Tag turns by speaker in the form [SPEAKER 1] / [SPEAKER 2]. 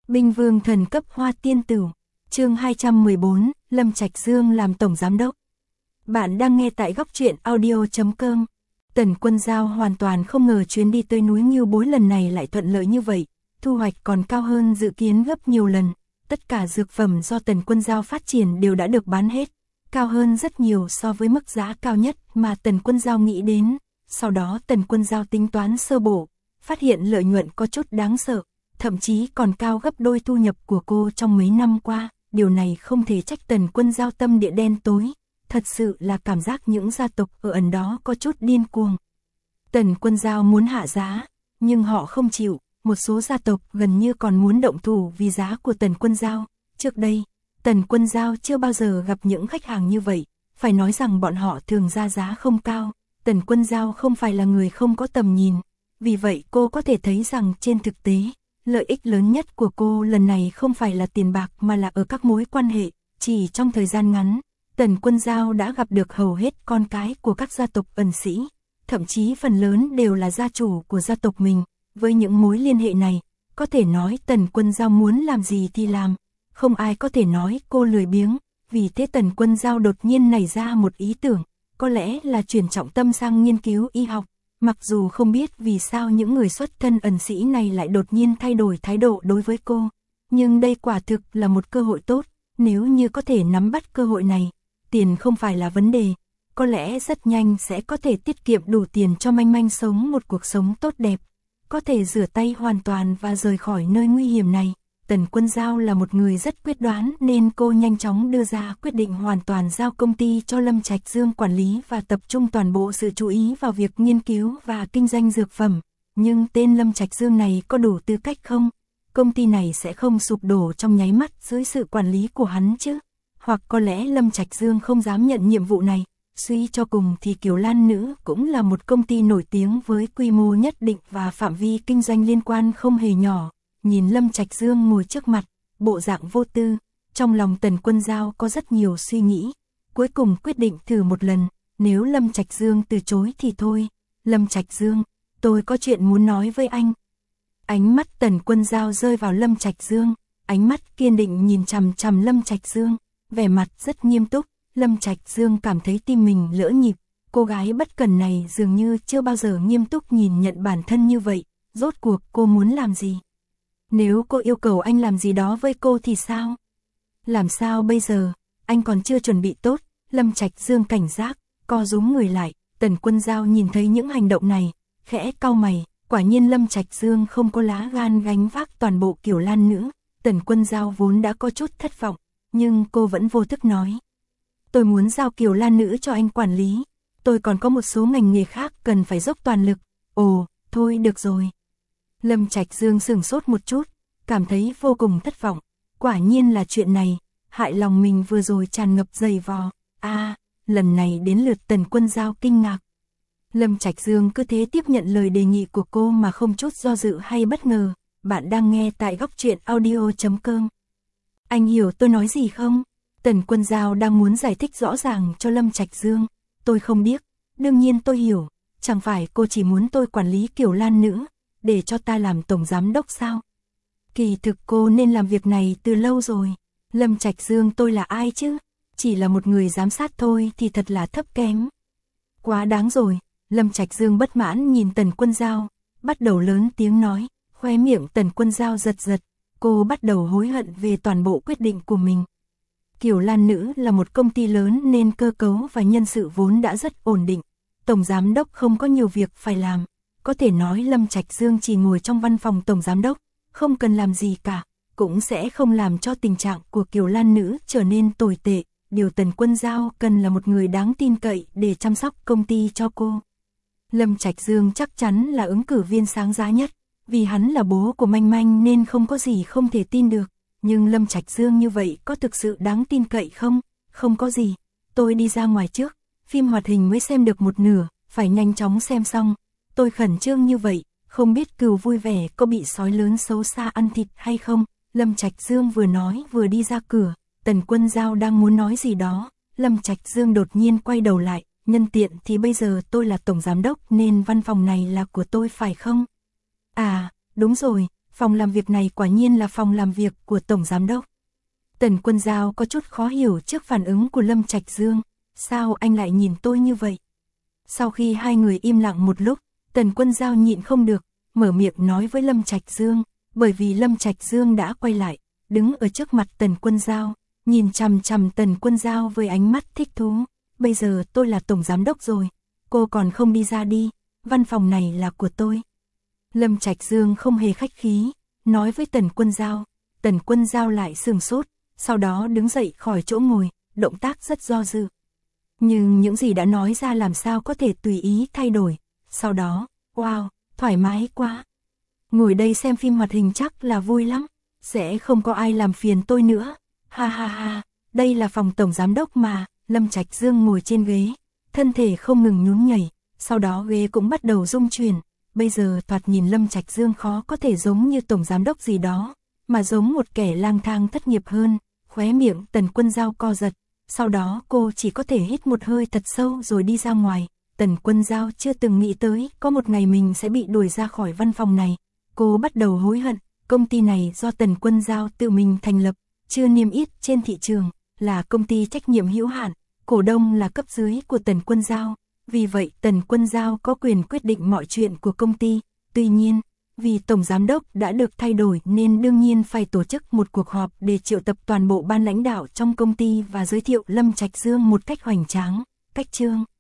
[SPEAKER 1] Binh vương thần cấp hoa tiên tử. Chương 214, Lâm Trạch Dương làm tổng giám đốc. Bạn đang nghe tại góc truyện audio.com. Tần Quân Giao hoàn toàn không ngờ chuyến đi tới núi Ngưu Bối lần này lại thuận lợi như vậy, thu hoạch còn cao hơn dự kiến gấp nhiều lần. Tất cả dược phẩm do Tần Quân Giao phát triển đều đã được bán hết, cao hơn rất nhiều so với mức giá cao nhất mà Tần Quân Giao nghĩ đến. Sau đó Tần Quân Giao tính toán sơ bộ, phát hiện lợi nhuận có chút đáng sợ, thậm chí còn cao gấp đôi thu nhập của cô trong mấy năm qua. Điều này không thể trách Tần Quân Giao tâm địa đen tối, thật sự là cảm giác những gia tộc ở ẩn đó có chút điên cuồng. Tần Quân Giao muốn hạ giá, nhưng họ không chịu, một số gia tộc gần như còn muốn động thủ vì giá của Tần Quân Giao. Trước đây, Tần Quân Giao chưa bao giờ gặp những khách hàng như vậy, phải nói rằng bọn họ thường ra giá không cao. Tần Quân Giao không phải là người không có tầm nhìn, vì vậy cô có thể thấy rằng trên thực tế, lợi ích lớn nhất của cô lần này không phải là tiền bạc mà là ở các mối quan hệ. Chỉ trong thời gian ngắn, Tần Quân Giao đã gặp được hầu hết con cái của các gia tộc ẩn sĩ, thậm chí phần lớn đều là gia chủ của gia tộc mình. Với những mối liên hệ này, có thể nói Tần Quân Giao muốn làm gì thì làm, không ai có thể nói cô lười biếng. Vì thế Tần Quân Giao đột nhiên nảy ra một ý tưởng, có lẽ là chuyển trọng tâm sang nghiên cứu y học. Mặc dù không biết vì sao những người xuất thân ẩn sĩ này lại đột nhiên thay đổi thái độ đối với cô, nhưng đây quả thực là một cơ hội tốt. Nếu như có thể nắm bắt cơ hội này, tiền không phải là vấn đề, có lẽ rất nhanh sẽ có thể tiết kiệm đủ tiền cho Manh Manh sống một cuộc sống tốt đẹp, có thể rửa tay hoàn toàn và rời khỏi nơi nguy hiểm này. Tần Quân Giao là một người rất quyết đoán nên cô nhanh chóng đưa ra quyết định hoàn toàn giao công ty cho Lâm Trạch Dương quản lý và tập trung toàn bộ sự chú ý vào việc nghiên cứu và kinh doanh dược phẩm. Nhưng tên Lâm Trạch Dương này có đủ tư cách không? Công ty này sẽ không sụp đổ trong nháy mắt dưới sự quản lý của hắn chứ? Hoặc có lẽ Lâm Trạch Dương không dám nhận nhiệm vụ này? Suy cho cùng thì Kiều Lan Nữ cũng là một công ty nổi tiếng với quy mô nhất định và phạm vi kinh doanh liên quan không hề nhỏ. Nhìn Lâm Trạch Dương ngồi trước mặt, bộ dạng vô tư, trong lòng Tần Quân Giao có rất nhiều suy nghĩ. Cuối cùng quyết định thử một lần, nếu Lâm Trạch Dương từ chối thì thôi. Lâm Trạch Dương, tôi có chuyện muốn nói với anh. Ánh mắt Tần Quân Giao rơi vào Lâm Trạch Dương, ánh mắt kiên định nhìn chằm chằm Lâm Trạch Dương, vẻ mặt rất nghiêm túc. Lâm Trạch Dương cảm thấy tim mình lỡ nhịp, cô gái bất cẩn này dường như chưa bao giờ nghiêm túc nhìn nhận bản thân như vậy. Rốt cuộc cô muốn làm gì? Nếu cô yêu cầu anh làm gì đó với cô thì sao? Làm sao bây giờ? Anh còn chưa chuẩn bị tốt. Lâm Trạch Dương cảnh giác, co rúm người lại. Tần Quân Giao nhìn thấy những hành động này, khẽ cau mày. Quả nhiên Lâm Trạch Dương không có lá gan gánh vác toàn bộ Kiều Lan Nữ. Tần Quân Giao vốn đã có chút thất vọng, nhưng cô vẫn vô thức nói: tôi muốn giao Kiều Lan Nữ cho anh quản lý. Tôi còn có một số ngành nghề khác cần phải dốc toàn lực. Ồ, thôi được rồi. Lâm Trạch Dương sửng sốt một chút, cảm thấy vô cùng thất vọng. Quả nhiên là chuyện này, hại lòng mình vừa rồi tràn ngập giày vò. Lần này đến lượt Tần Quân Giao kinh ngạc. Lâm Trạch Dương cứ thế tiếp nhận lời đề nghị của cô mà không chút do dự hay bất ngờ. Bạn đang nghe tại góc truyện audio.com. Anh hiểu tôi nói gì không? Tần Quân Giao đang muốn giải thích rõ ràng cho Lâm Trạch Dương. Tôi không biết, đương nhiên tôi hiểu, chẳng phải cô chỉ muốn tôi quản lý Kiều Lan Nữ, để cho ta làm tổng giám đốc sao? Kỳ thực cô nên làm việc này từ lâu rồi. Lâm Trạch Dương, tôi là ai chứ? Chỉ là một người giám sát thôi thì thật là thấp kém. Quá đáng rồi. Lâm Trạch Dương bất mãn nhìn Tần Quân Giao, bắt đầu lớn tiếng nói. Khóe miệng Tần Quân Giao giật giật, cô bắt đầu hối hận về toàn bộ quyết định của mình. Kiều Lan Nữ là một công ty lớn nên cơ cấu và nhân sự vốn đã rất ổn định. Tổng giám đốc không có nhiều việc phải làm. Có thể nói Lâm Trạch Dương chỉ ngồi trong văn phòng tổng giám đốc, không cần làm gì cả, cũng sẽ không làm cho tình trạng của Kiều Lan Nữ trở nên tồi tệ. Điều Tần Quân Giao cần là một người đáng tin cậy để chăm sóc công ty cho cô. Lâm Trạch Dương chắc chắn là ứng cử viên sáng giá nhất, vì hắn là bố của Manh Manh nên không có gì không thể tin được. Nhưng Lâm Trạch Dương như vậy có thực sự đáng tin cậy không? Không có gì. Tôi đi ra ngoài trước, phim hoạt hình mới xem được một nửa, phải nhanh chóng xem xong. Tôi khẩn trương như vậy, không biết Cừu vui vẻ có bị sói lớn xấu xa ăn thịt hay không? Lâm Trạch Dương vừa nói vừa đi ra cửa. Tần Quân Giao đang muốn nói gì đó, Lâm Trạch Dương đột nhiên quay đầu lại. Nhân tiện thì bây giờ tôi là tổng giám đốc nên văn phòng này là của tôi phải không? À, đúng rồi, phòng làm việc này quả nhiên là phòng làm việc của Tổng Giám Đốc. Tần Quân Giao có chút khó hiểu trước phản ứng của Lâm Trạch Dương, sao anh lại nhìn tôi như vậy? Sau khi hai người im lặng một lúc, Tần Quân Giao nhịn không được, mở miệng nói với Lâm Trạch Dương, bởi vì Lâm Trạch Dương đã quay lại, đứng ở trước mặt Tần Quân Giao, nhìn chằm chằm Tần Quân Giao với ánh mắt thích thú. Bây giờ tôi là Tổng Giám Đốc rồi, cô còn không đi ra đi, văn phòng này là của tôi. Lâm Trạch Dương không hề khách khí, nói với Tần Quân Giao. Tần Quân Giao lại sửng sốt, sau đó đứng dậy khỏi chỗ ngồi, động tác rất do dự. Nhưng những gì đã nói ra làm sao có thể tùy ý thay đổi. Sau đó, wow, thoải mái quá. Ngồi đây xem phim hoạt hình chắc là vui lắm, sẽ không có ai làm phiền tôi nữa. Ha ha ha, đây là phòng Tổng Giám Đốc mà. Lâm Trạch Dương ngồi trên ghế, thân thể không ngừng nhún nhảy, sau đó ghế cũng bắt đầu rung chuyển. Bây giờ thoạt nhìn Lâm Trạch Dương khó có thể giống như Tổng Giám Đốc gì đó, mà giống một kẻ lang thang thất nghiệp hơn. Khóe miệng Tần Quân Giao co giật, sau đó cô chỉ có thể hít một hơi thật sâu rồi đi ra ngoài. Tần Quân Giao chưa từng nghĩ tới có một ngày mình sẽ bị đuổi ra khỏi văn phòng này. Cô bắt đầu hối hận, công ty này do Tần Quân Giao tự mình thành lập, chưa niêm yết trên thị trường, là công ty trách nhiệm hữu hạn, cổ đông là cấp dưới của Tần Quân Giao. Vì vậy Tần Quân Giao có quyền quyết định mọi chuyện của công ty. Tuy nhiên, vì Tổng Giám Đốc đã được thay đổi nên đương nhiên phải tổ chức một cuộc họp để triệu tập toàn bộ ban lãnh đạo trong công ty và giới thiệu Lâm Trạch Dương một cách hoành tráng, cách trương.